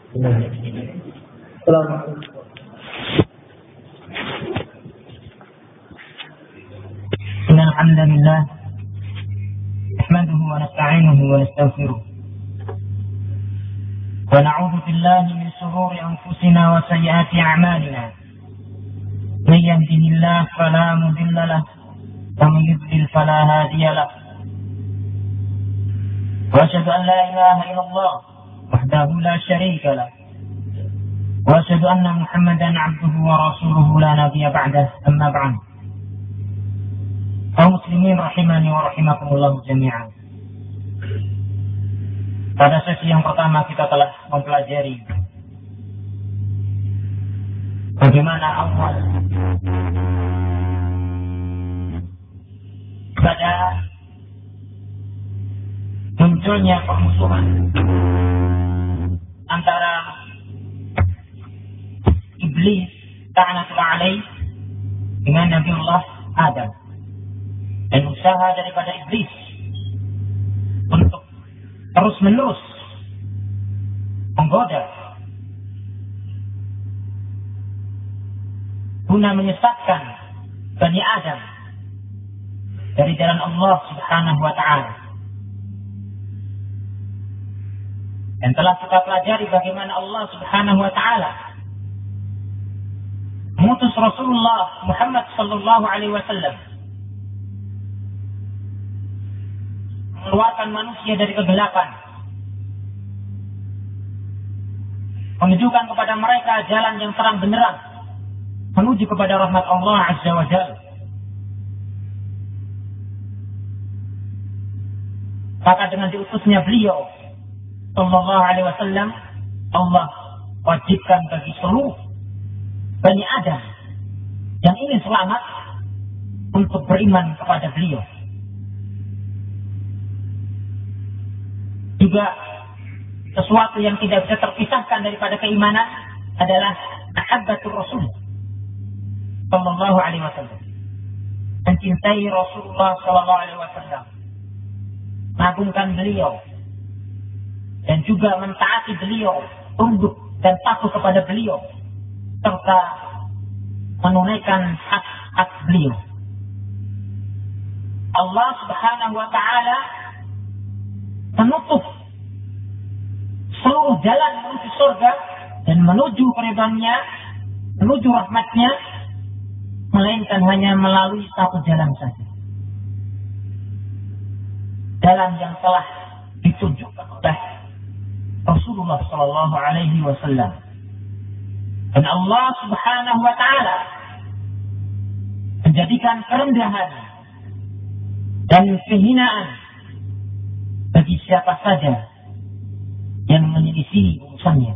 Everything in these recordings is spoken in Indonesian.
Assalamualaikum. Innal hamdalillah nahmaduhu wa nasta'inuhu wa nastaghfiruh. Wa na'udzu billahi min shururi anfusina wa sayyiati a'malina. May yahdihillahu fala mudilla lahu wa may yudlil fala hadiya lahu. Wa asyhadu an la ilaha illallah wahdahu la syarika lahu. Wa asyhadu anna Muhammadan 'abduhu wa rasuluhu la nabiyya ba'dahu. Amma ba'd. Kaum muslimin rahimani wa rahimakumullah jami'an. Pada sesi yang pertama kita telah mempelajari bagaimana awal pada munculnya permusuhan antara iblis ta'anatul alaih dengan Nabiullah Adam, dan usaha daripada iblis untuk terus-menerus menggoda guna menyesatkan Bani Adam dari jalan Allah Subhanahu wa ta'ala. Dan telah kita pelajari bagaimana Allah Subhanahu wa ta'ala mengutus Rasulullah Muhammad sallallahu alaihi wasallam, mengeluarkan manusia dari kegelapan, menunjukkan kepada mereka jalan yang terang benderang menuju kepada rahmat Allah Azza wa Jalla. Maka dengan diutusnya beliau sallallahu alaihi wasallam, Allah wajibkan bagi seluruh Bani Adam yang ingin selamat untuk beriman kepada beliau. Juga sesuatu yang tidak bisa terpisahkan daripada keimanan adalah mahabbatur Rasul sallallahu alaihi wasallam, mencintai Rasulullah sallallahu alaihi wasallam, mengagungkan beliau, dan juga mentaati beliau, tunduk dan patuh kepada beliau, serta menunaikan hak-hak beliau. Allah Subhanahu wa ta'ala menutup seluruh jalan menuju surga dan menuju keridhaannya, menuju rahmatnya, melainkan hanya melalui satu jalan saja, jalan yang telah ditunjukkan oleh Rasulullah sallallahu alaihi wasallam. Dan Allah Subhanahu wa ta'ala menjadikan kerendahan dan kehinaan bagi siapa saja yang menyelisih urusannya.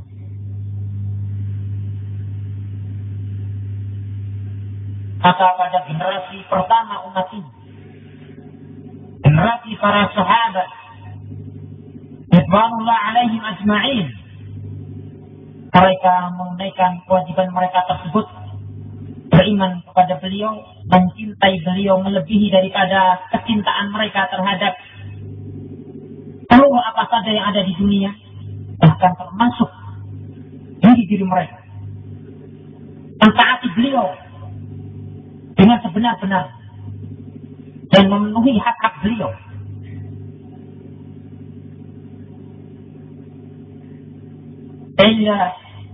Maka pada generasi pertama umat ini, generasi para sahabat ridwanullah alaihim ajma'in, mereka menunaikan kewajiban mereka tersebut, beriman kepada beliau, mencintai beliau melebihi daripada kecintaan mereka terhadap seluruh apa saja yang ada di dunia, bahkan termasuk diri mereka, mentaati beliau dengan sebenar-benar dan memenuhi hak-hak beliau. Sehingga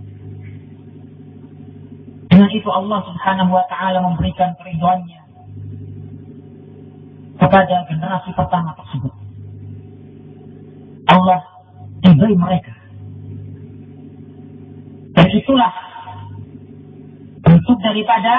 dengan itu Allah Subhanahu wa ta'ala memberikan keridhaannya kepada generasi pertama tersebut. Allah ridhai mereka. Dan itulah bentuk daripada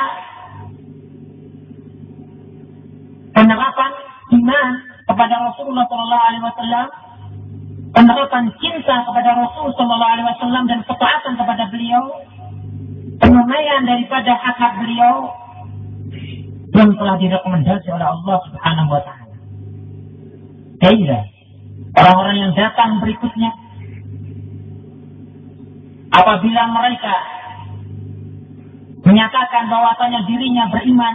penerapan iman kepada Rasulullah sallallahu alaihi wasallam, penerapan cinta kepada Rasul sallallahu alaihi wasallam dan ketaatan kepada beliau, penunaian daripada hak-hak beliau yang telah direkomendasi oleh Allah Subhanahu wa ta'ala. Sehingga orang-orang yang datang berikutnya, apabila mereka menyatakan bahwasanya dirinya beriman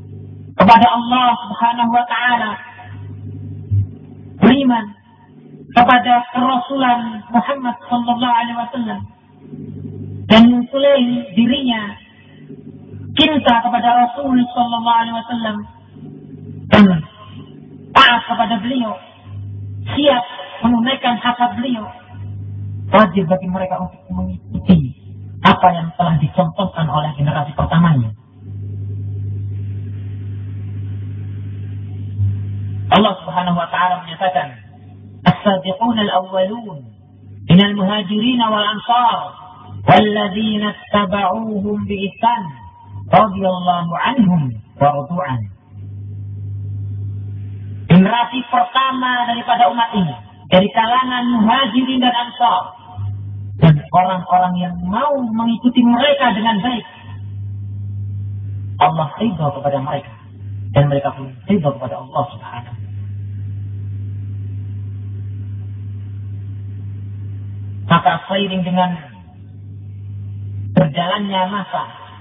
kepada Allah Subhanahu wa ta'ala, beriman kepada kerasulan Muhammad sallallahu alaihi wasallam dan mengklaim dirinya cinta kepada Rasul sallallahu alaihi wasallam dan taat kepada beliau, siap menunaikan hak beliau, wajib bagi mereka untuk mengikuti apa yang telah dicontohkan oleh generasi pertamanya. Allah Subhanahu wa taala menyatakan, "As-sabiquna al-awwalun minal muhajirin wal ansar walladzina ittaba'uuhum bi ihsan radhiyallahu anhum wa radu an." Generasi pertama daripada umat ini dari kalangan muhajirin dan ansar dan orang-orang yang mau mengikuti mereka dengan baik, Allah ridha kepada mereka dan mereka pun ridha kepada Allah Subhanahu. Maka seiring dengan berjalannya masa,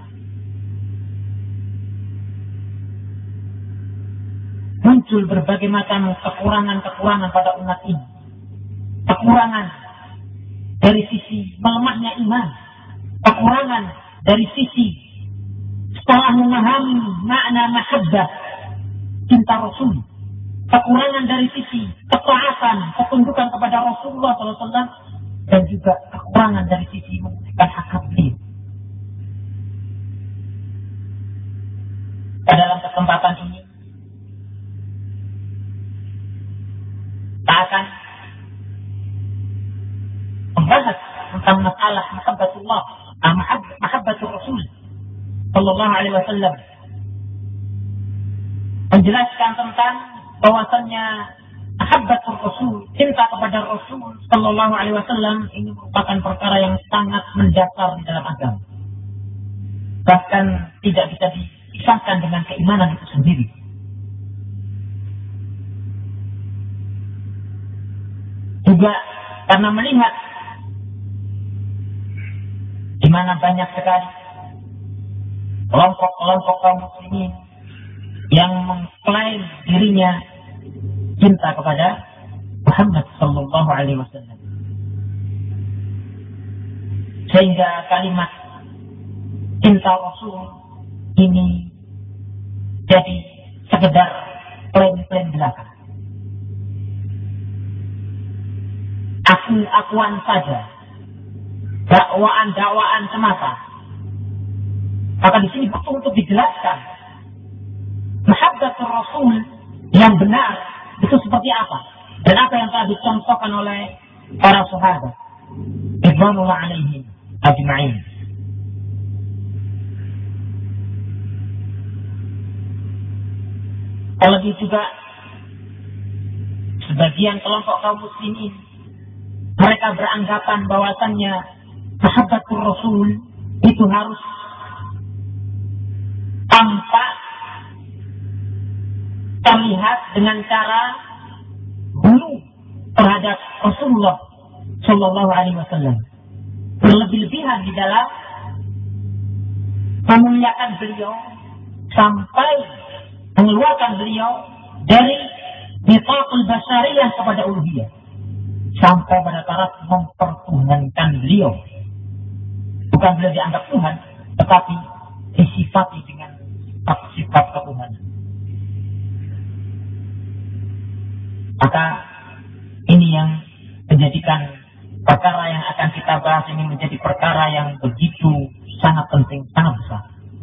muncul berbagai macam kekurangan-kekurangan pada umat ini. Kekurangan dari sisi melemahnya iman, kekurangan dari sisi setelah memahami makna mahabbah cinta Rasul, kekurangan dari sisi ketaatan, ketundukan kepada Rasulullah SAW, dan juga kekurangan dari sisi menunaikan hak beliau. Dalam kesempatan ini kita akan membahas tentang masalah mahabbatullah, mahabbatul Rasul sallallahu alaihi wasallam, menjelaskan tentang bahwasannya mahabbatul Rasul, cinta kepada Rasul sallallahu alaihi wasallam ini merupakan perkara yang sangat mendasar di dalam agama. Bahkan tidak bisa dipisahkan dengan keimanan itu sendiri. Juga karena melihat di mana banyak sekali kelompok-kelompok kaum muslimin yang mengklaim dirinya cinta kepada Muhammad sallallahu alaihi wasallam, sehingga kalimat cinta Rasul ini jadi sekedar klaim-klaim belaka, aku-akuan saja, dakwaan semata. Maka di sini butuh untuk dijelaskan mahabbatul Rasul yang benar itu seperti apa dan apa yang telah dicontohkan oleh para sahabat ridwanullah alaihim ajma'in. Terlebih juga sebagian kelompok kaum muslimin mereka beranggapan bahwasannya mahabbatul Rasul itu harus tampak terlihat dengan cara bulu terhadap Rasulullah sallallahu alaihi wasallam, berlebih-lebihan di dalam memuliakan beliau sampai mengeluarkan beliau dari nifaqul basariyah kepada uluhiyah, sampai pada taraf mempertuhankan beliau. Bukan beliau dianggap Tuhan, tetapi disifati dengan sifat ketuhanan. Maka ini yang menjadikan perkara yang akan kita bahas ini menjadi perkara yang begitu sangat penting, sangat besar.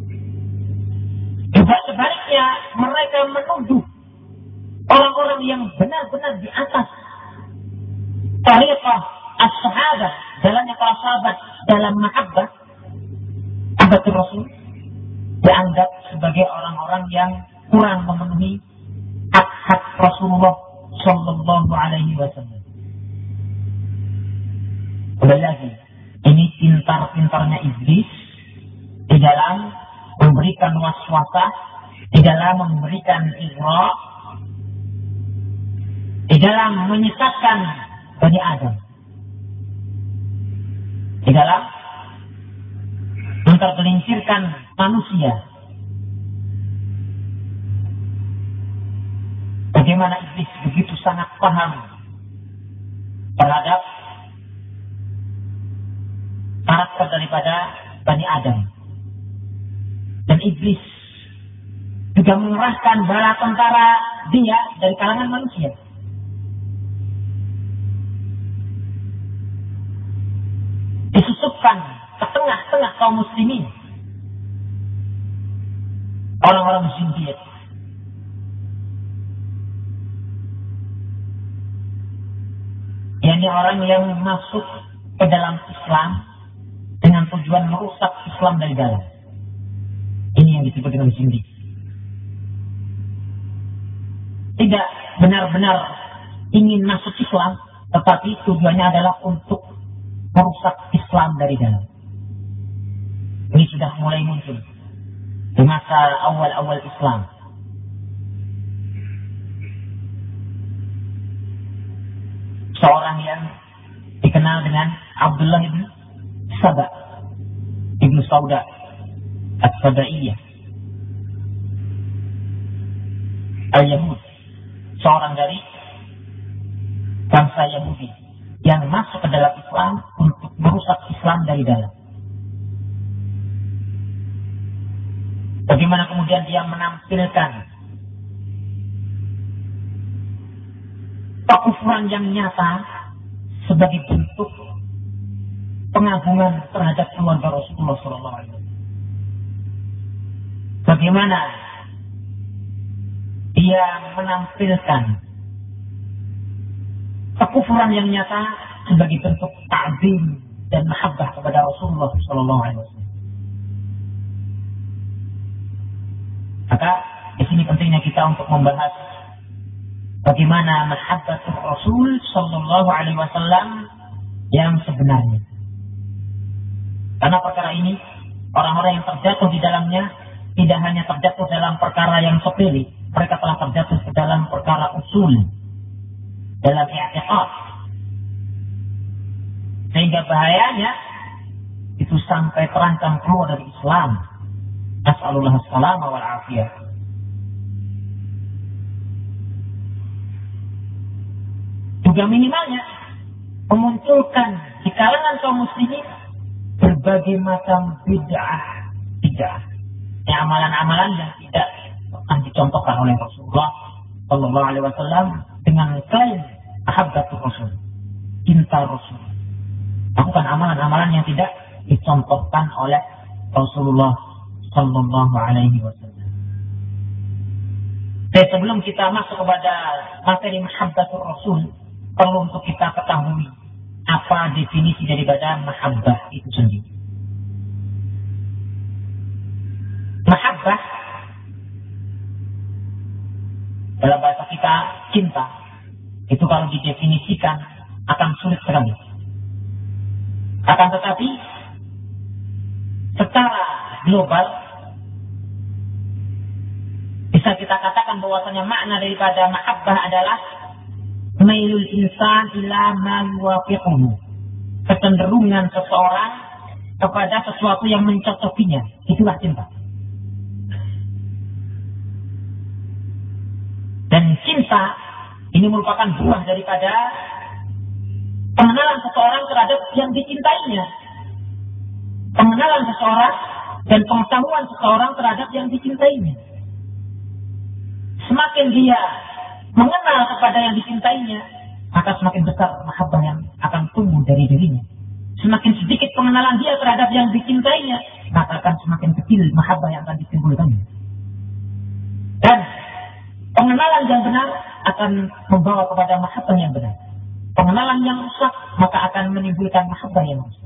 Juga sebaliknya mereka menuduh orang-orang yang benar-benar di atas tariqah as-sahabat, jalannya para sahabat dalam mahabbah mahabbatul Rasul, dianggap sebagai orang-orang yang kurang memenuhi hak-hak Rasulullah sallallahu alaihi wasallam. Kembali lagi, ini pintar-pintarnya iblis di dalam memberikan waswasah, di dalam memberikan ighra, di dalam menyesatkan Bani Adam, di dalam mentergelincirkan manusia. Bagaimana iblis begitu sangat paham terhadap karakter daripada Bani Adam. Dan iblis juga mengerahkan bala tentara dia dari kalangan manusia. Disusupkan ke tengah-tengah kaum muslimin orang-orang zindiq. yakni orang yang masuk ke dalam Islam dengan tujuan merusak Islam dari dalam. Ini yang disebut dengan zindiq. Tidak benar-benar ingin masuk Islam, tetapi tujuannya adalah untuk merusak Islam dari dalam. Ini sudah mulai muncul di masa awal-awal Islam. Seorang yang dikenal dengan Abdullah ibn Saba, ibn Sauda As-Sadaiyah Al-Yahud, seorang dari bangsa Yahudi yang masuk ke dalam Islam untuk merusak Islam dari dalam. Bagaimana kemudian dia menampilkan kekufuran yang nyata sebagai bentuk pengagungan terhadap keluarga Rasulullah SAW. Bagaimana dia menampilkan kekufuran yang nyata sebagai bentuk ta'zim dan mahabbah kepada Rasulullah SAW. Maka di sini pentingnya kita untuk membahas bagaimana mahabbatul Rasul sallallahu alaihi wasallam yang sebenarnya. Karena perkara ini orang-orang yang terjatuh di dalamnya tidak hanya terjatuh dalam perkara yang sepele, mereka telah terjatuh ke dalam perkara usul, dalam i'tiqad. Sehingga bahayanya itu sampai terancam keluar dari Islam. Nas'alullah as-salama wal afiyah. Juga minimalnya memunculkan di kalangan kaum muslimin berbagai macam bid'ah. Amalan-amalan yang tidak pernah dicontohkan oleh Rasulullah sallallahu alaihi wasallam dengan klaim mahabbatul Rasul, cinta Rasul. Lakukan amalan-amalan yang tidak dicontohkan oleh Rasulullah sallallahu alaihi wasallam. Dan sebelum kita masuk kepada materi mahabbatul Rasul, perlu untuk kita ketahui apa definisi daripada mahabbah itu sendiri. Mahabbah dalam bahasa kita cinta. Itu kalau didefinisikan akan sulit sekali. Akan tetapi secara global bisa kita katakan bahwasanya makna daripada mahabbah adalah mailul insan ila ma yuwafiquhu, kecenderungan seseorang kepada sesuatu yang mencocokinya. Itulah cinta. Dan cinta ini merupakan buah daripada pengenalan seseorang terhadap yang dicintainya. Pengenalan seseorang dan pengetahuan seseorang terhadap yang dicintainya. Semakin dia mengenal kepada yang dicintainya, maka semakin besar mahabbah yang akan tumbuh dari dirinya. Semakin sedikit pengenalan dia terhadap yang dicintainya, maka akan semakin kecil mahabbah yang akan ditimbulkannya. Dan pengenalan yang benar akan membawa kepada mahabbah yang benar. Pengenalan yang rusak maka akan menimbulkan mahabbah yang rusak.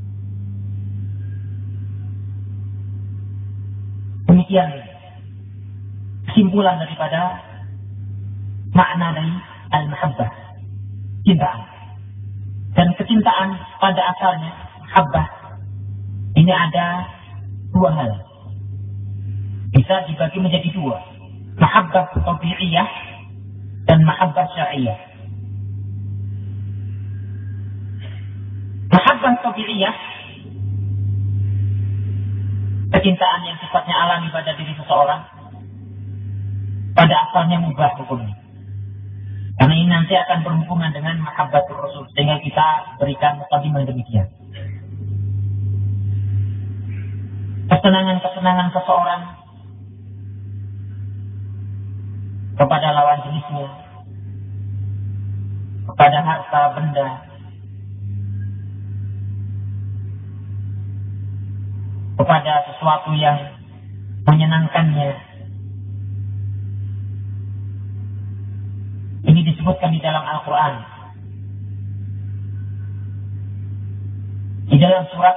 Demikian kesimpulan daripada makna dari al-mahabbah, cintaan. Dan kecintaan pada asalnya mahabbah ini ada dua hal. Bisa dibagi menjadi dua. Mahabbah tabi'iyah dan mahabbah syar'iyah. Mahabbah tabi'iyah, kecintaan yang sifatnya alami pada diri seseorang, pada asalnya mubah hukumnya. Karena ini nanti akan berhubungan dengan mahabbatur Rasul, sehingga kita berikan mukadimah demikian. Kesenangan-kesenangan seseorang kepada lawan jenisnya, kepada harta benda, kepada sesuatu yang menyenangkannya. Ini disebutkan di dalam Al-Quran. Di dalam surat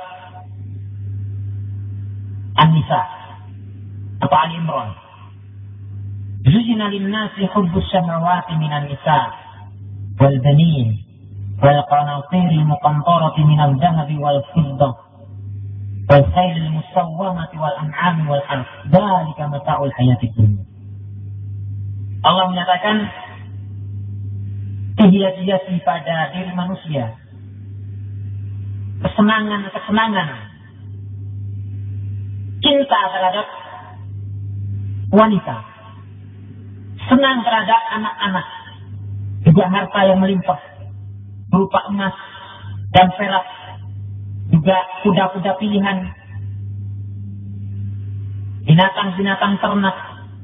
An-Nisa atau Al-Imran. Zujina linnasi hubbus samawati minan nisa wal banin wal qanatiril muqantarati minal dhahabi wal fiddah wal khailil musawwamati wal an'ami wal harth. Dzalika mata'ul hayatid dunya. Allah menyatakan hiasi-hiasi pada diri manusia, kesenangan-kesenangan, cinta terhadap wanita, senang terhadap anak-anak, juga harta yang melimpah berupa emas dan perak, juga kuda-kuda pilihan, binatang-binatang ternak,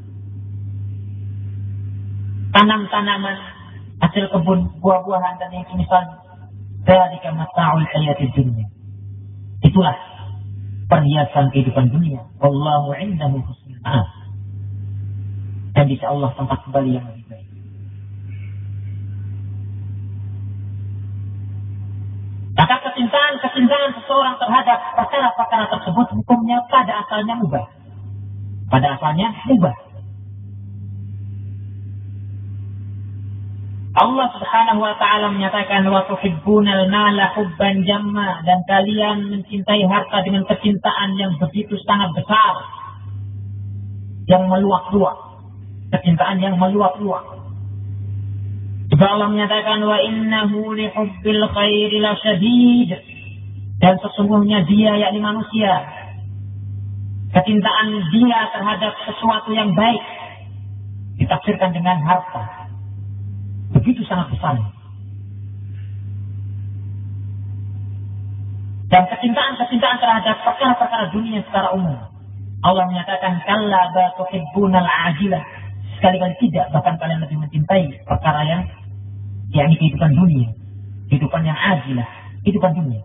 tanam-tanaman, hasil kebun, buah-buahan dan yang semisal. Dzalika mata'ul hayatid dunya. Itulah perhiasan kehidupan dunia. Wallahu 'indahu husnul ma'ab. Dan insya Allah tempat kembali yang lebih baik. Maka kecintaan seseorang terhadap perkara-perkara tersebut hukumnya pada asalnya mubah. Pada asalnya mubah. Allah Subhanahu wa taala menyatakan wa tuhibbunal mala hubban jamma, dan kalian mencintai harta dengan kecintaan yang begitu sangat besar, yang meluap-luap, kecintaan yang meluap-luap. Juga Allah menyatakan wa innahu lihubbil khairi lasyadid, dan sesungguhnya dia, yakni manusia, kecintaan dia terhadap sesuatu yang baik ditafsirkan dengan harta, begitu sangat besar. Dan kecintaan terhadap perkara-perkara dunia secara umum, Allah menyatakan kalla ba tuhibbunal ajilah, sekali-kali tidak, bahkan kalian lebih mencintai perkara yang yakni kehidupan dunia, kehidupan yang ajilah, kehidupan dunia.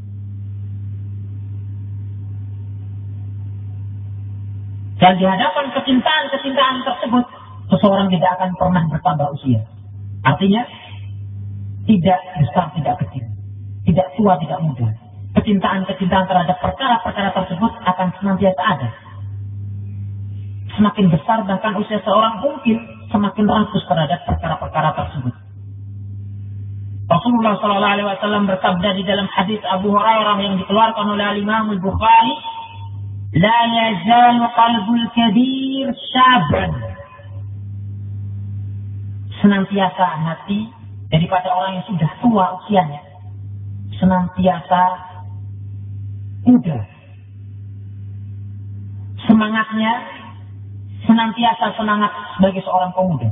Dan di hadapan kecintaan tersebut, seseorang tidak akan pernah bertambah usia. Artinya, tidak besar, tidak kecil, tidak tua, tidak muda. Kecintaan terhadap perkara-perkara tersebut akan senantiasa ada. Semakin besar bahkan usia seorang, mungkin semakin rakus terhadap perkara-perkara tersebut. Rasulullah SAW bersabda di dalam hadis Abu Hurairah yang dikeluarkan oleh Imam Al-Bukhari, la yazalu qalbul kabir syaban. Senantiasa hati daripada orang yang sudah tua usianya senantiasa muda. Semangatnya senantiasa semangat sebagai seorang pemuda.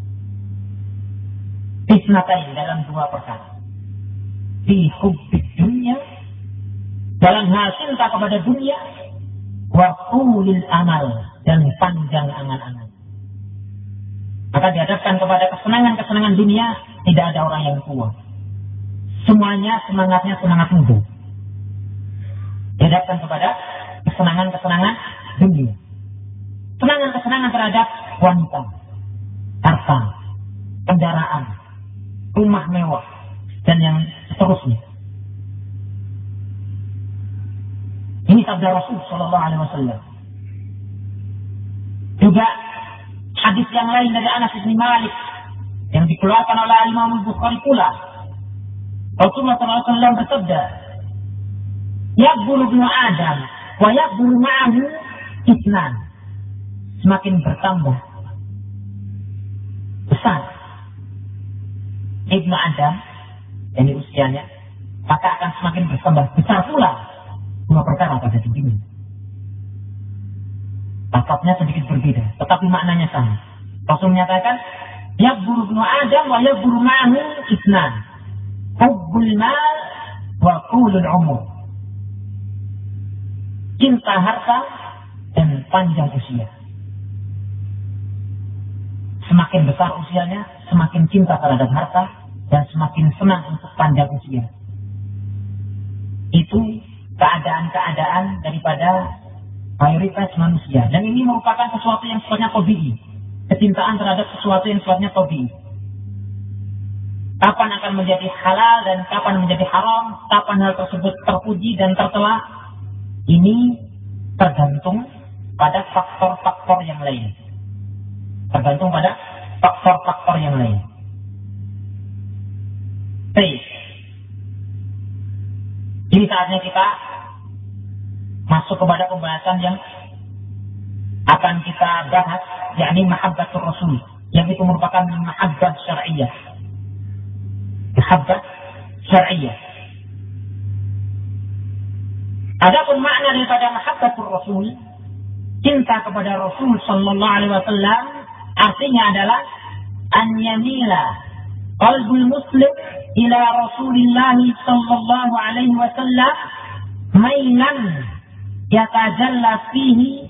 Bisnatain, dalam dua perkara. Fi hubbid dunya, dalam hal cinta kepada dunia, wa qulil amal, dan panjang angan-angan. Maka dihadapkan kepada kesenangan dunia, tidak ada orang yang tua. Semuanya semangatnya semangat muda. Dihadapkan kepada kesenangan dunia. Kesenangan terhadap wanita, harta, kendaraan, rumah mewah, dan yang seterusnya. Ini sabda Rasul Sallallahu Alaihi Wasallam. Juga hadis yang lain dari Anas bin Malik yang dikeluarkan oleh Imam Bukhari pula. Rasulullah SAW bersabda, "Yakbulu ibnu Adam, wa yakbulu ma'ahu itsnan." Semakin bertambah besar ibnu Adam, yakni usianya, maka akan semakin bertambah besar pula dua perkara pada dirinya. Lafaznya sedikit berbeda, tetapi maknanya sama. Rasul menyatakan, Yakburu ibnu Adam wa yakburu ma'ahu itsnan. Hubbul mal wa qulul umur. Cinta harta dan panjang usia. Semakin besar usianya, semakin cinta terhadap harta dan semakin senang untuk panjang usia. Itu keadaan-keadaan daripada mayoritas manusia. Dan ini merupakan sesuatu yang sifatnya tabii. Kecintaan terhadap sesuatu yang sifatnya tabii. Kapan akan menjadi halal dan kapan menjadi haram, kapan hal tersebut terpuji dan tercela, ini tergantung pada faktor-faktor yang lain. Tergantung pada faktor-faktor yang lain. Baik. Ini saatnya kita masuk kepada pembahasan yang akan kita bahas, yakni mahabbatur Rasul, yang itu merupakan mahabbah syar'iyyah. Mahabbah syar'iyyah. Adapun makna daripada mahabbatur Rasul, cinta kepada Rasul sallallahu alaihi wasallam, artinya adalah an yamila qalbul muslim ila Rasulillah sallallahu alaihi wasallam mailan yatajalla fihi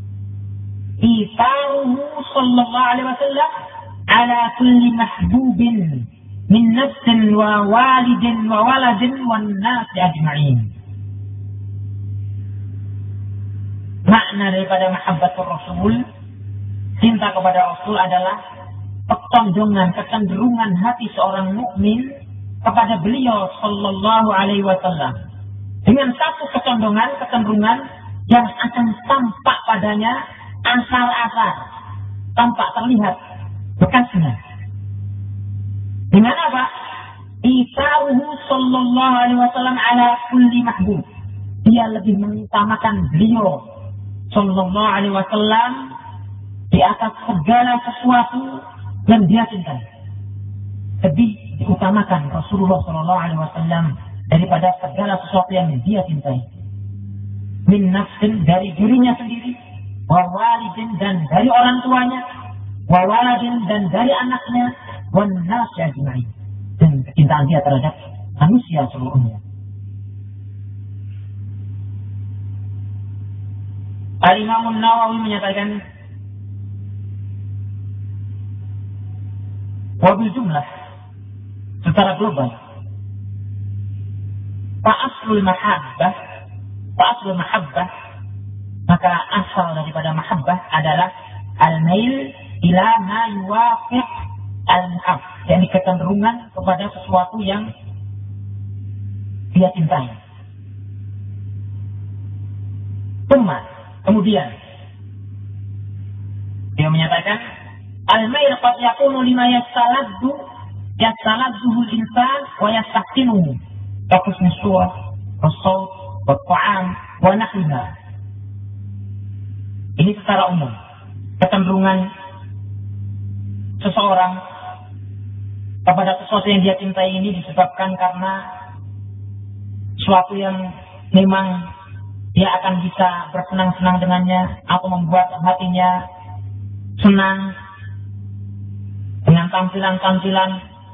itharuhu sallallahu alaihi wasallam ala kulli mahbubin min nafsin wa walidin wa waladin wan nas ajma'in. Makna daripada mahabbatur Rasul, cinta kepada Rasul adalah ketondongan, kecenderungan hati seorang mukmin kepada beliau sallallahu alaihi wasallam. Dengan satu kecenderungan yang akan tampak padanya asal-asal, tampak terlihat bekasnya. Dengan apa? Isaruhu sallallahu alaihi wasallam ala kulli mahbub. Dia lebih mengutamakan beliau sallallahu alaihi wasallam di atas segala sesuatu yang dia cintai. Lebih diutamakan Rasulullah sallallahu alaihi wasallam daripada segala sesuatu yang dia cintai. Min nafsin, dari dirinya sendiri, wa walidin, dan dari orang tuanya, wa waladin, dan dari anaknya, wan nas ajma'in, dan kecintaan dia terhadap manusia seluruhnya. Al-Imam Nawawi menyatakan, wabil jumlah, secara global, fa'aslul mahabbah, maka asal daripada mahabbah adalah al-mail ila ma yuwafiq al-muhab, yakni kecenderungan kepada sesuatu yang dia cintai. Kemudian dia menyatakan al-mail qad yakunu lima yastaladduhu al-insan wa yastahsinuhu ka husni surah was-saut wat-ta'am wa nahwiha. Ini secara umum kecenderungan seseorang kepada sesuatu yang dia cintai ini disebabkan karena sesuatu yang memang dia akan bisa bersenang-senang dengannya atau membuat hatinya senang dengan tampilan-tampilan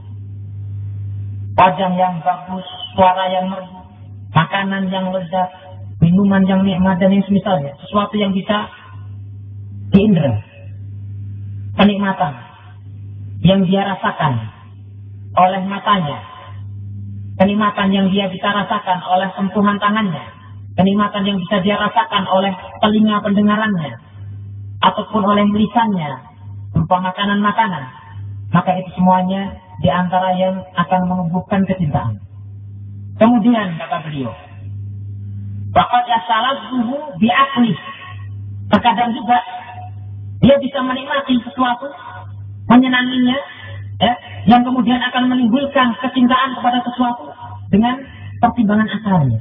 wajah yang bagus, suara yang merdu, makanan yang lezat, minuman yang nikmat dan yang semisalnya. Sesuatu yang bisa diindra, kenikmatan yang dia rasakan oleh matanya, kenikmatan yang dia bisa rasakan oleh sentuhan tangannya, kenikmatan yang bisa dia rasakan oleh telinga pendengarannya ataupun oleh lisannya berupa makanan-makanan, maka itu semuanya di antara yang akan menumbuhkan kecintaan. Kemudian kata beliau, faqad yasalazzuhu bi'aqli, terkadang juga dia bisa menikmati sesuatu, menyenanginya, yang kemudian akan menimbulkan kecintaan kepada sesuatu dengan pertimbangan akalnya.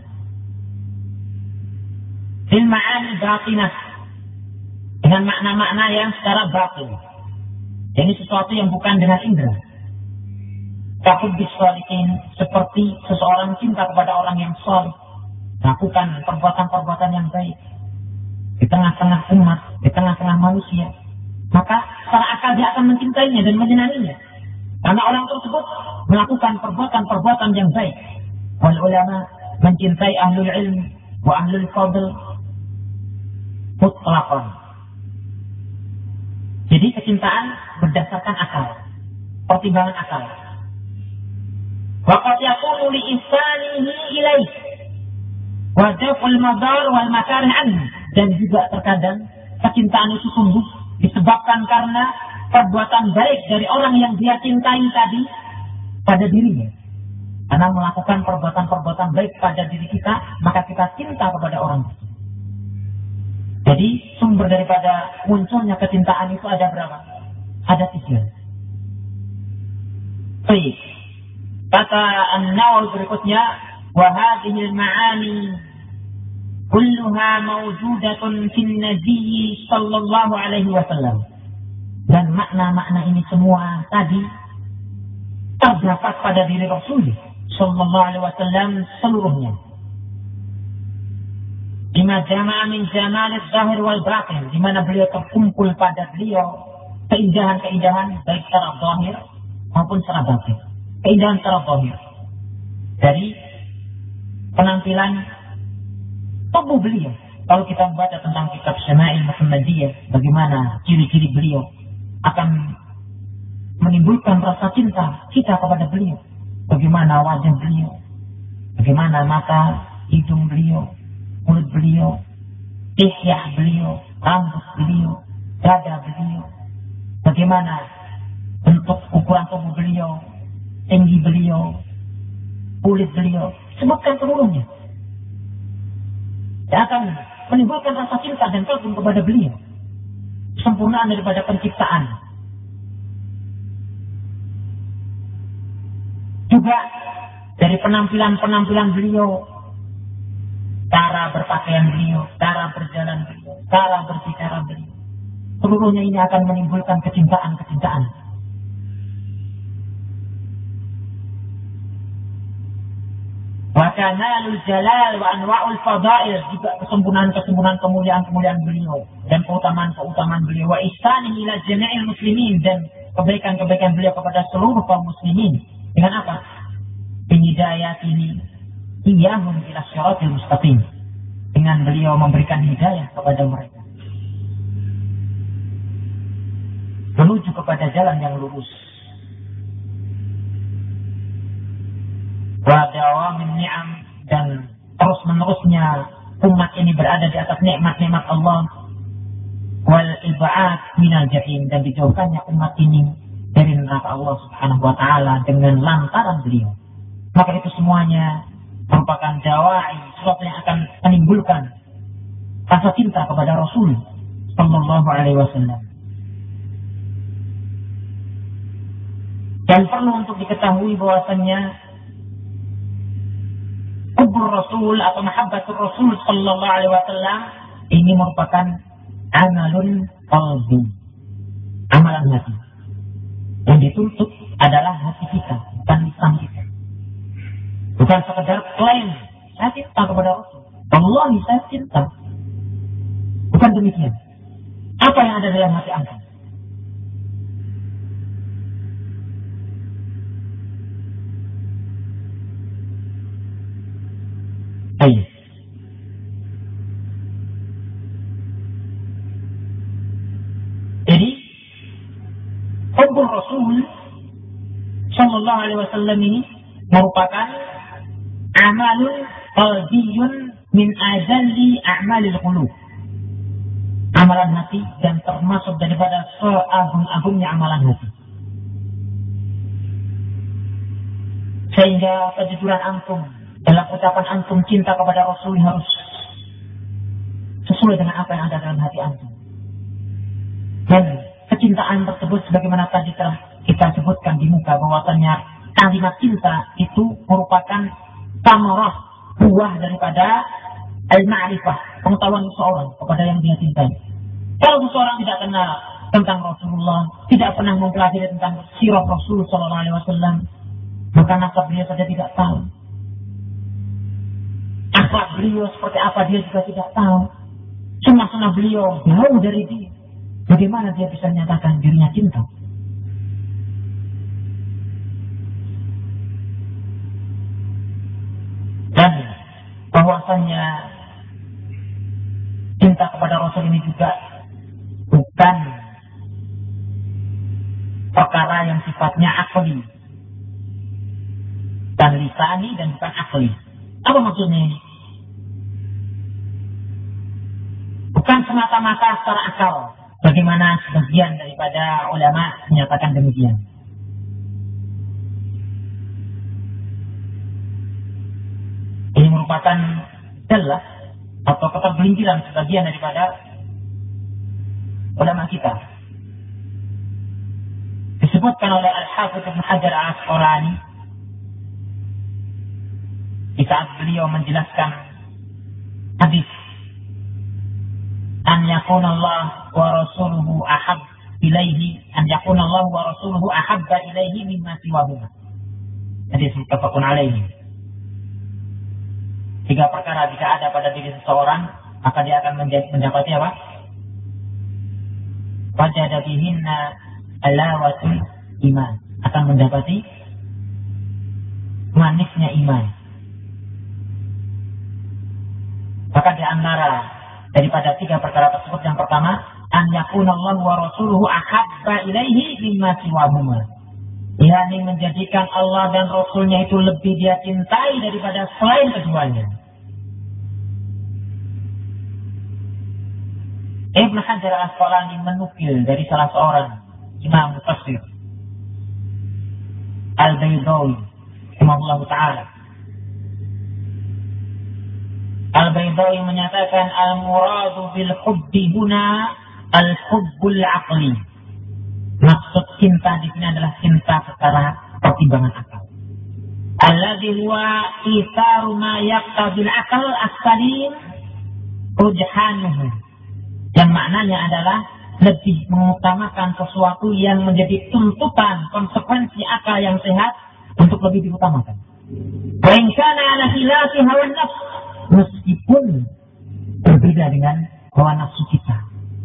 Bil ma'ani batinah, dengan makna-makna yang secara batin. Jadi sesuatu yang bukan dengan indera. Kahubbis sholihin, seperti seseorang cinta kepada orang yang sholih, lakukan perbuatan-perbuatan yang baik di tengah-tengah umat, di tengah-tengah manusia, maka secara akal dia akan mencintainya dan menyenanginya. Karena orang tersebut melakukan perbuatan-perbuatan yang baik. Wal ulama mencintai ahlul ilm wa ahlul fadl mutlaqan. Jadi kecintaan berdasarkan akal, pertimbangan akal. Wa qad yakunu li ihsanihi ilaih wa daf'ul madar wal makarih anhu. Dan juga terkadang kecintaan itu tumbuh disebabkan karena perbuatan baik dari orang yang dia cintai tadi pada dirinya. Karena melakukan perbuatan-perbuatan baik pada diri kita, maka kita cinta kepada orang itu. Jadi sumber daripada munculnya kecintaan itu ada berapa? Ada 3. Baik. Kata An-Nawawi berikutnya, wa hadhihi al-ma'ani kulluha mawjudatun fin Nabi sallallahu alaihi wasallam. Dan makna-makna ini semua tadi terdapat pada diri Rasul sallallahu alaihi wasallam seluruhnya. Bima jama'a min jamalil zahir wal batin, di mana beliau terkumpul pada beliau keindahan-keindahan baik secara zahir maupun secara batin. Keindahan secara zahir dari penampilan tubuh beliau. Kalau kita membaca tentang kitab Syama'il Muhammadiyah, bagaimana ciri-ciri beliau akan menimbulkan rasa cinta kita kepada beliau. Bagaimana wajah beliau, bagaimana mata, hidung beliau, mulut beliau, ihyah beliau, rambut beliau, dada beliau, bagaimana bentuk ukuran tubuh beliau, tinggi beliau, kulit beliau, sebutkan seluruhnya. Dia akan menimbulkan rasa cinta dan kagum kepada beliau. Sempurnaan daripada penciptaan. Juga dari penampilan-penampilan beliau, cara berpakaian beliau, cara berjalan beliau, cara berbicara beliau. Seluruhnya ini akan menimbulkan kecintaan-kecintaan. Wa kanalul jalal wa anwa'ul fadail, juga kesempurnaan-kesempurnaan kemuliaan-kemuliaan beliau dan keutamaan-keutamaan beliau, wa ihsanihi ila jami'il muslimin, dan kebaikan-kebaikan beliau kepada seluruh kaum muslimin. Dengan apa? Bihidayatihi iyahum ila syiratil mustaqim, dengan beliau memberikan hidayah kepada mereka menuju kepada jalan yang lurus. Wa dawamin ni'am, dan terus menerusnya umat ini berada di atas nikmat-nikmat Allah. Wal ib'ad minal jahim, dan dijauhkannya umat ini dari neraka Allah Subhanahu wa taala dengan lantaran beliau. Maka itu semuanya merupakan dawa'i, sesuatu yang akan menimbulkan rasa cinta kepada Rasul sallallahu alaihi wasallam. Dan perlu untuk diketahui bahwasannya hubbur Rasul atau mahabbatur Rasul sallallahu alaihi wasallam ini merupakan amalun qalbi, amalan hati. Yang dituntut adalah hati kita, bukan lisan kita. Bukan sekedar klaim saya cinta kepada Rasul, wallahi saya cinta. Bukan demikian. Apa yang ada dalam hati Anda? Ayo. Jadi hubbur Rasul sallallahu alaihi wasallam ini merupakan amalun qalbiyun min ajalli a'malil qulub, amalan hati, dan termasuk daripada seagung-agungnya amalan hati. Sehingga kejujuran antum dalam ucapan antum cinta kepada Rasul harus sesuai dengan apa yang ada dalam hati antum. Dan kecintaan tersebut sebagaimana tadi telah kita sebutkan di muka, bahwasannya kalimat cinta itu merupakan samarah, buah daripada al-ma'rifah, pengetahuan seseorang kepada yang dia cintai. Kalau seseorang tidak kenal tentang Rasulullah, tidak pernah mempelajari tentang sirah Rasul sallallahu alaihi wasallam, maka nasab dia saja tidak tahu. Akhlak beliau seperti apa dia juga tidak tahu. Sunnah-sunnah beliau jauh dari dia. Bagaimana dia bisa menyatakan dirinya cinta? Dan bahwasannya cinta kepada Rasul ini juga bukan perkara yang sifatnya akli dan lisani dan bukan akli. Apa maksudnya ini? Bukan semata-mata secara akal, bagaimana sebagian daripada ulama menyatakan demikian. Ini merupakan jelas atau ketergelinciran sebagian daripada ulama kita. Disebutkan oleh Al-Hafidz Ibnu Hajar Al-Asqalani di saat beliau menjelaskan hadis an yakuna Allah wa rasuluhu ahab ilaihi an yakuna Allah wa rasuluhu ahabba ilaihi mimma siwahuma. Hadis muttafaqun alaihi. 3 perkara jika ada pada diri seseorang, maka dia akan mendapati apa? Wajada bihinna alawatul iman, akan mendapati manisnya iman. Maka di antara daripada 3 perkara tersebut, yang pertama, an yakunallahu wa rasuluhu ahabba ilaihi mimma siwahuma. yakni menjadikan Allah dan Rasulnya itu lebih dia cintai daripada selain keduanya. Ibnu Hajar Al-Asqalani menukil dari salah seorang imam mufassir, Al-Baydawi rahimahullah ta'ala. Al-Baydawi menyatakan al-muradu bil hubbi huna al-hubbul aqli. Maksud cinta di sini adalah cinta secara pertimbangan akal. Alladzi huwa itharu ma yaqtabil akal as-salim rujhanuhu. Yang maknanya adalah lebih mengutamakan sesuatu yang menjadi tuntutan konsekuensi akal yang sehat untuk lebih diutamakan. Wa in kana ala khilafi hawa nafs, meskipun berbeda dengan hawa nafsu kita.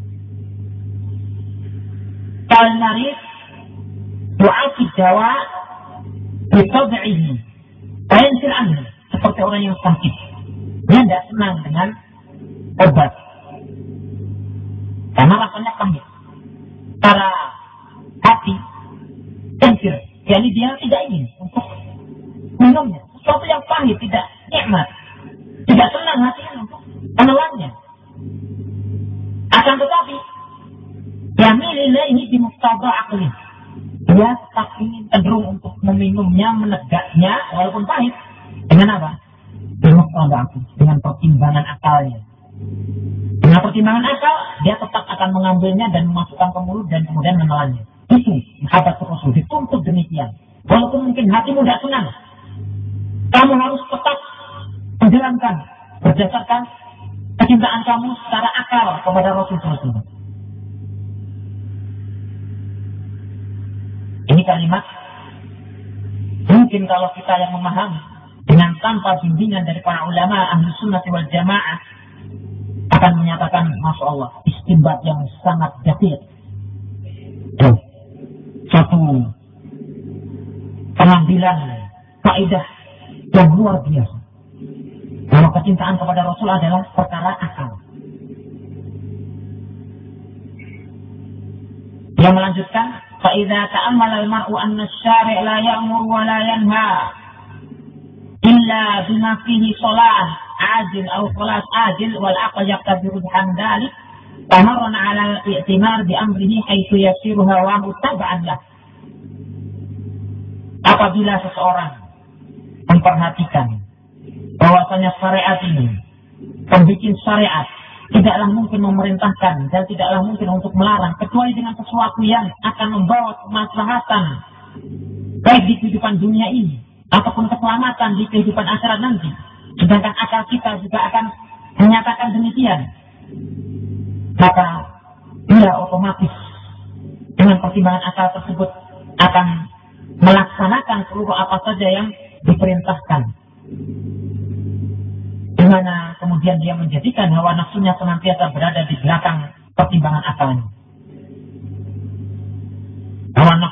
Al-marid du'afi dawa bitad'ihi wa yansil anhu, seperti orang yang sakit, dia tidak senang dengan obat karena rasanya pahit. Para hati cancel, jadi dia tidak ingin untuk minumnya. Sesuatu yang pahit, tidak nikmat, tidak senang hatinya untuk menelannya. Akan tetapi yamil ilaihi bimuqtada aqli, dia tak ingin cenderung untuk meminumnya, menegaknya walaupun pahit. Dengan apa? Bimuqtada aqli, dengan pertimbangan akalnya. Dengan pertimbangan akal, dia tetap akan mengambilnya dan memasukkan ke mulut dan kemudian menelannya. Itu sahabat Rasul dituntut demikian. Walaupun mungkin hatimu tidak senang, kamu harus tetap menjalankan berdasarkan kecintaan kamu secara akal kepada Rasul SAW. Ini kalimat mungkin kalau kita yang memahami dengan tanpa bimbingan dari para ulama ahli sunnah wal jamaah akan menyatakan, Masya Allah, istinbat yang sangat jahil. Satu pengambilan kaidah yang luar biasa. Bahwa kecintaan kepada Rasul adalah perkara akal. Dia melanjutkan, فَإِذَا تَأَمَّلَ الْمَرْءُ أَنَّ الشَّارِعَ لَا يَأْمُرُ وَلَا يَنْهَى إِلَّا بِمَا فِيهِ صَلَاحٌ عاجل أو خلاص عاجل والعقل يقتضي رجحان ذلك فمرنا على الاعتمار بأمره حيث يسير هواه تبعا له. Apabila seseorang memperhatikan bahwasanya syariat ini, pembikin syariat tidaklah mungkin memerintahkan dan tidaklah mungkin untuk melarang kecuali dengan sesuatu yang akan membawa kemaslahatan baik di kehidupan dunia ini ataupun keselamatan di kehidupan akhirat nanti. Sedangkan akal kita juga akan menyatakan demikian, maka dia otomatis dengan pertimbangan akal tersebut akan melaksanakan seluruh apa saja yang diperintahkan, di mana kemudian dia menjadikan hawa nafsunya senantiasa berada di belakang pertimbangan akalnya.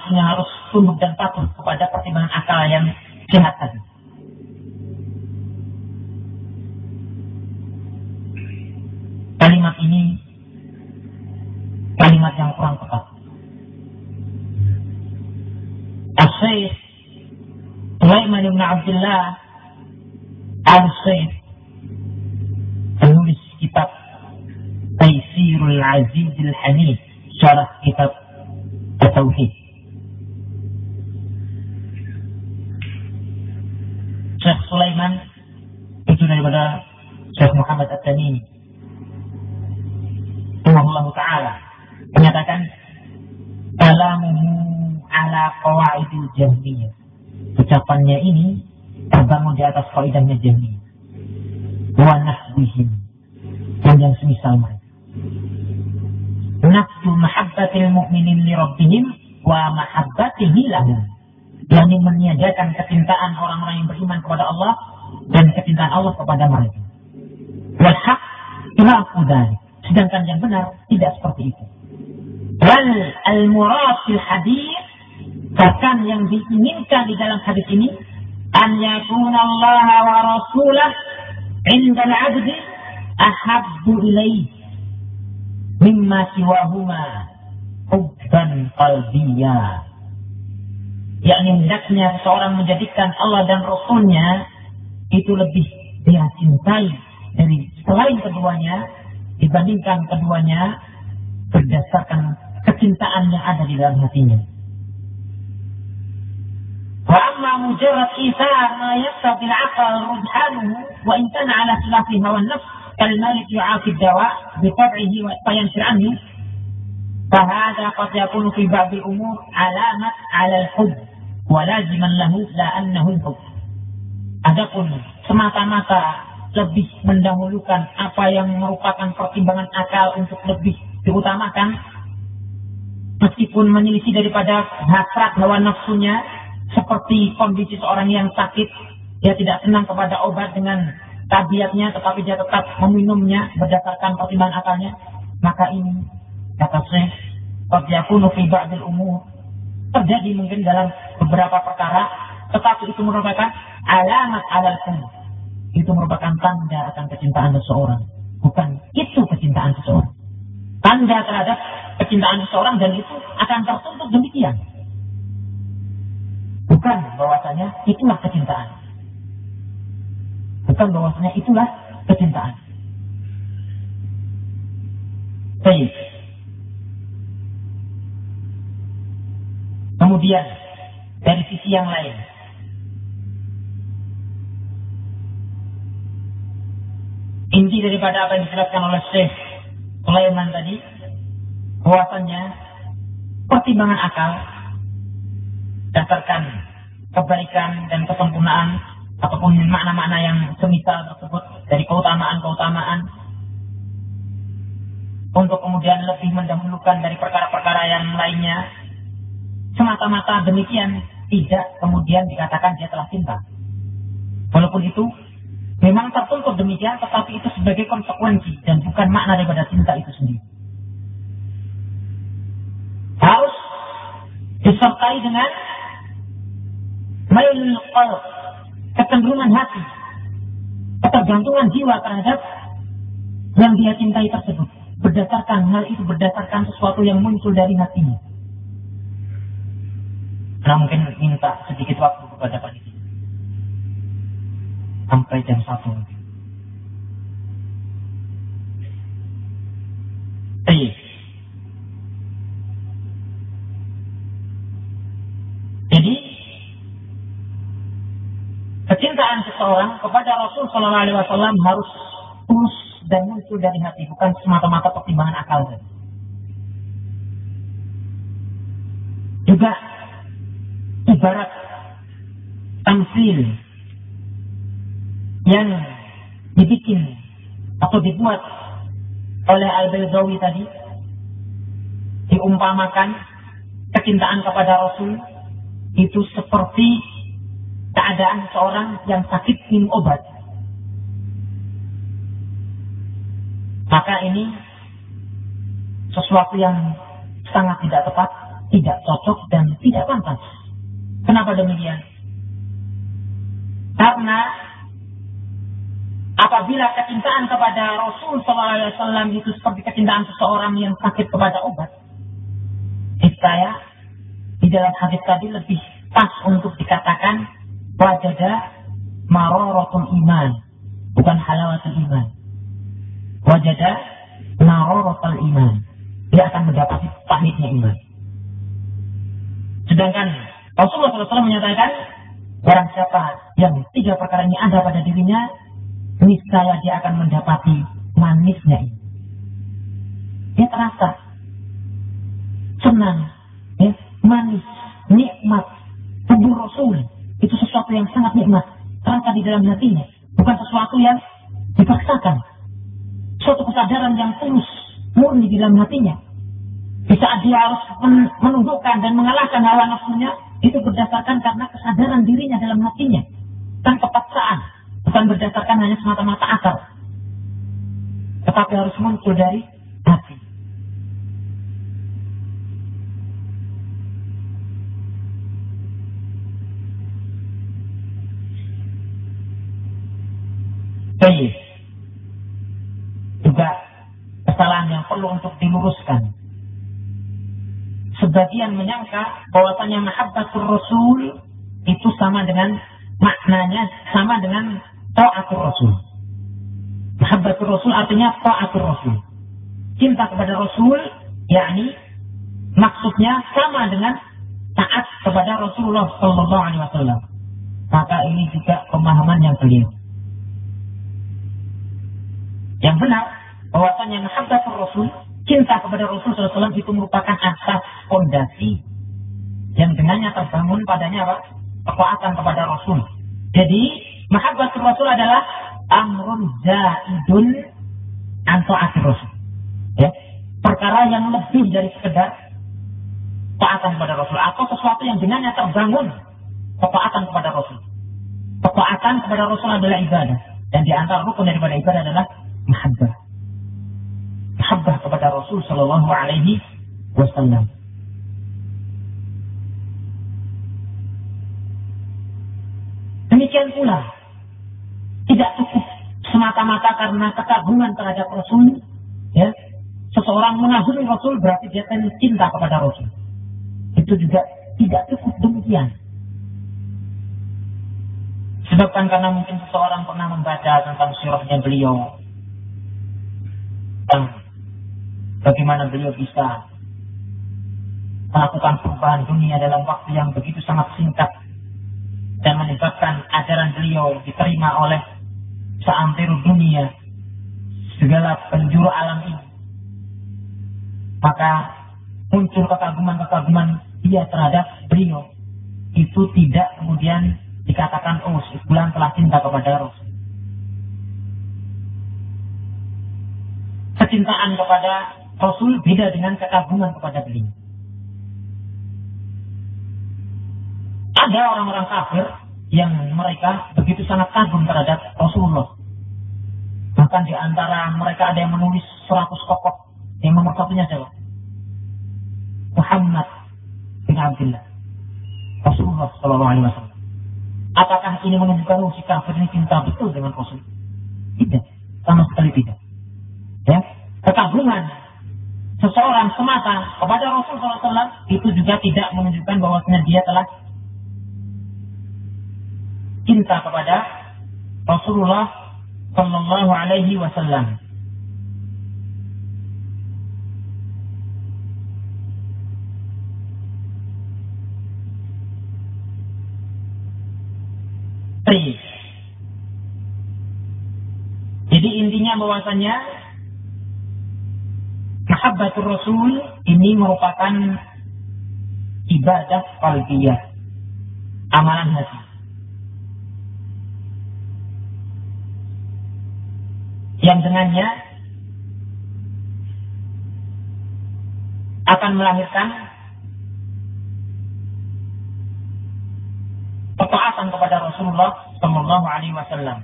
nafsunya harus tunduk dan patuh kepada pertimbangan akal yang sehat tadi. Kalimat ini kalimat yang kurang tepat. Al-Syekh Sulaiman bin Abdullah Al-Syekh, penulis kitab Taysirul Azizil Hamid, syarah kitab At-Tauhid. Syekh Sulaiman itu daripada Syekh Muhammad At-Tamimi rahimahullahu ta'ala menyatakan kalamuhu ala qawaidil jahmiyah. Ucapannya ini terbangun di atas kaidahnya Jahmiyah wa nahwihim dan yang semisal mereka. Nafsu mahabbatil mu'minin li rabbihim wa mahabbatihi lahum, yakni meniadakan kecintaan orang-orang yang beriman kepada Allah dan kecintaan Allah kepada mereka. Wal haq khilafu dzalik, sedangkan yang benar tidak seperti itu. Wal al-murad fil hadits, bahkan yang diinginkan di dalam hadis ini, an yakuna Allah wa rasulah 'inda al-'abdi ahabbu ilayhi mimma siwahuma hubban qalbiyya. Yakni hendaknya seseorang menjadikan Allah dan Rasulnya itu lebih dia cintai dari selain keduanya, dibandingkan keduanya berdasarkan kecintaan yang ada di dalam hatinya. Wa amma mujarrad ithar ma yaqtadi al-'aql rujhanuhu wa in kana 'ala khilafi hawa an-nafs kal malik yu'afi ad-dawa bi tab'ihi wa yanfir anhu fa hadha qad yakunu fi ba'd al-umur 'alamat 'ala al-hubb wa laziman lahu la annahu al-hubb. Adapun semata-mata lebih mendahulukan apa yang merupakan pertimbangan akal untuk lebih diutamakan, meskipun menyelisih daripada hasrat hawa nafsunya, seperti kondisi seorang yang sakit, dia tidak senang kepada obat dengan tabiatnya, tetapi dia tetap meminumnya berdasarkan pertimbangan akalnya, maka ini kata Syekh qad yakunu fi ba'dil umur, terjadi mungkin dalam beberapa perkara, tetapi itu merupakan alamat alal qulub, itu merupakan tanda akan kecintaan seseorang, bukan itu kecintaan seseorang. Tanda terhadap kecintaan seseorang, dan itu akan tertuntut demikian, bukan bahwasanya itulah kecintaan, bukan bahwasanya itulah kecintaan. Baik. Kemudian dari sisi yang lain, inti daripada apa yang dijelaskan oleh Syekh Sulaiman tadi, bahwasannya pertimbangan akal berdasarkan kebaikan dan kesempurnaan ataupun makna-makna yang semisal tersebut dari keutamaan-keutamaan, untuk kemudian lebih mendahulukan dari perkara-perkara yang lainnya, semata-mata demikian tidak kemudian dikatakan dia telah cinta. Walaupun itu memang tertuntut demikian, tetapi itu sebagai konsekuensi dan bukan makna daripada cinta itu sendiri. Harus disertai dengan mailul qalb, kecenderungan hati, ketergantungan jiwa terhadap yang dia cintai tersebut. Berdasarkan hal itu, berdasarkan sesuatu yang muncul dari hatinya. Nah, mungkin minta sedikit waktu kepada Pak Didi sampai jam 1. Jadi kecintaan seseorang kepada Rasul Sallallahu Alaihi Wasallam harus tulus dan muncul dari hati, bukan semata-mata pertimbangan akal. Juga ibarat tamsil yang dibikin atau dibuat oleh Al-Baydawi tadi, diumpamakan kecintaan kepada Rasul itu seperti keadaan seorang yang sakit minum obat. Maka ini sesuatu yang sangat tidak tepat tidak cocok dan tidak pantas. Kenapa demikian? Karena apabila kecintaan kepada Rasul SAW itu seperti kecintaan seseorang yang sakit kepada obat, saya di dalam hadis tadi lebih pas untuk dikatakan wajada mararatul iman, bukan halawatul iman. Wajada mararatul iman, dia akan mendapati pahitnya iman. Sedangkan Rasulullah SAW menyatakan barang siapa yang 3 perkara ini ada pada dirinya, niscaya dia akan mendapati manisnya ini. Dia terasa senang, ya, manis, nikmat. Tubuh Rasul itu sesuatu yang sangat nikmat, terasa di dalam hatinya, bukan sesuatu yang dipaksakan. Suatu kesadaran yang tulus, murni di dalam hatinya. Di saat dia harus menundukkan dan mengalahkan hawa nafsunya, itu berdasarkan karena kesadaran dirinya dalam hatinya, tanpa paksaan, bukan berdasarkan hanya semata-mata akal, tetapi harus muncul dari hati. Baik. Juga kesalahan yang perlu untuk diluruskan. Sebagian menyangka bahwasanya mahabbatur Rasul itu sama dengan maknanya sama dengan taatur Rasul. Mahabbatur Rasul artinya taatur Rasul. Cinta kepada Rasul, yakni maksudnya sama dengan taat kepada Rasulullah Sallallahu Alaihi Wasallam. Maka ini juga pemahaman yang keliru. Yang benar bahwasanya mahabbatur Rasul, cinta kepada Rasul SAW itu merupakan asas fondasi yang dengannya terbangun padanya apa? Ketaatan kepada Rasul. Jadi mahabbatur Rasul adalah amrun zaidun an ta'atir Rasul. Ya, perkara yang lebih dari sekedar taatan kepada Rasul, atau sesuatu yang dengannya terbangun ketaatan kepada Rasul. Ketaatan kepada Rasul adalah ibadah, dan di antara rukun daripada ibadah adalah mahabbah. Mahabbah kepada Rasul Sallallahu Alaihi Wasallam. Demikian pula, tidak cukup semata-mata karena kekaguman terhadap Rasul, ya, seseorang mengagumi Rasul berarti dia cinta kepada Rasul. Itu juga tidak cukup demikian. Sebabkan karena mungkin seseorang pernah membaca tentang sirahnya beliau, tentang bagaimana beliau bisa melakukan perubahan dunia dalam waktu yang begitu sangat singkat dan menyebabkan ajaran beliau diterima oleh seantero dunia, segala penjuru alam ini. Maka muncul kekaguman-kekaguman dia terhadap beliau. Itu tidak kemudian dikatakan, oh, si fulan telah cinta kepada Rasul. Kecintaan kepada Rasul beda dengan kekaguman kepada beliau. Ada orang-orang kafir yang mereka begitu sangat kagum terhadap Rasulullah. Bahkan di antara mereka ada yang menulis 100 tokoh. Yang nomor satunya adalah Muhammad bin Abdullah, Rasulullah Sallallahu Alaihi Wasallam. Apakah ini menunjukkan si kafir ini cinta betul dengan Rasul? Tidak, sama sekali tidak. Ya, kekaguman seseorang semata kepada Rasul SAW itu juga tidak menunjukkan bahwasanya dia telah cinta kepada Rasulullah Sallallahu Alaihi Wasallam. Jadi intinya bahwasanya mahabbatur Rasul ini merupakan ibadah qalbiyah, amalan hati, yang dengannya akan melahirkan ketaatan kepada Rasulullah Sallallahu Alaihi Wasallam.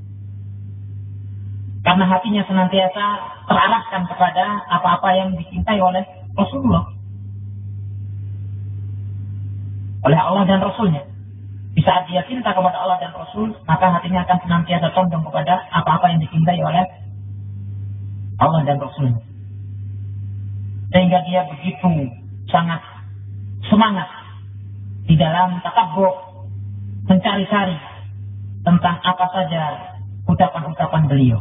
Karena hatinya senantiasa terarahkan kepada apa-apa yang dicintai oleh Rasulullah. oleh Allah dan Rasulnya. Di saat dia cinta kepada Allah dan Rasul, maka hatinya akan senantiasa condong kepada apa-apa yang dicintai oleh Allah dan Rasulnya. Sehingga dia begitu sangat semangat di dalam tatabbur, mencari-cari tentang apa saja ucapan-ucapan beliau.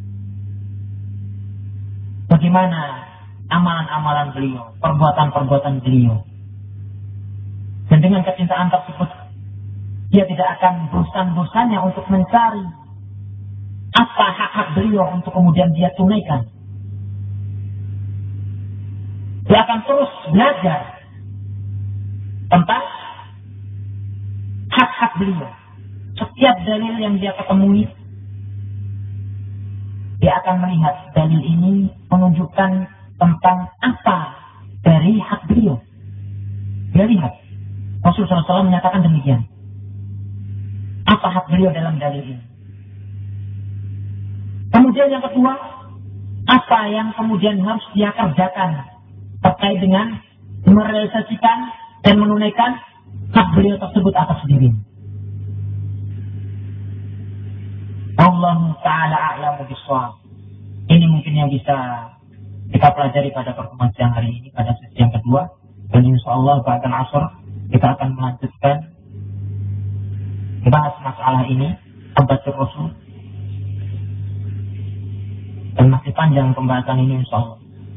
Bagaimana amalan-amalan beliau, perbuatan-perbuatan beliau. Dan dengan kecintaan tersebut, dia tidak akan bosan-bosannya untuk mencari apa hak-hak beliau untuk kemudian dia tunaikan. Dia akan terus belajar tentang hak-hak beliau. Setiap dalil yang dia ketemui, dia akan melihat dalil ini menunjukkan tentang apa dari hak beliau. Dia lihat Rasulullah SAW menyatakan demikian. Apa hak beliau dalam dalil ini? Kemudian yang kedua, apa yang kemudian harus dia kerjakan terkait dengan merealisasikan dan menunaikan hak beliau tersebut atas diri. Allah Ta'ala a'lamu bishawab. Ini mungkin yang bisa kita pelajari pada pertemuan siang hari ini, pada sesi yang kedua. Dan insyaAllah ba'dal asr kita akan melanjutkan membahas masalah ini, Tabatur Rasul. Dan masih panjang pembahasan ini insyaAllah.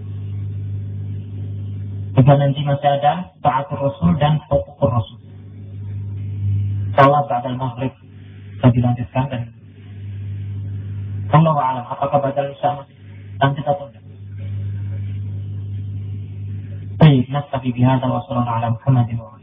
Juga nanti masih ada Ta'atur Rasul dan Huququr Rasul. InsyaAllah ba'dal maghrib kita dilanjutkan. Dan Allah wa'alam, apakah ba'dal isya masih lanjut atau tidak. Baik, nastafi bihadal wa sallallahu ala Muhammadin wa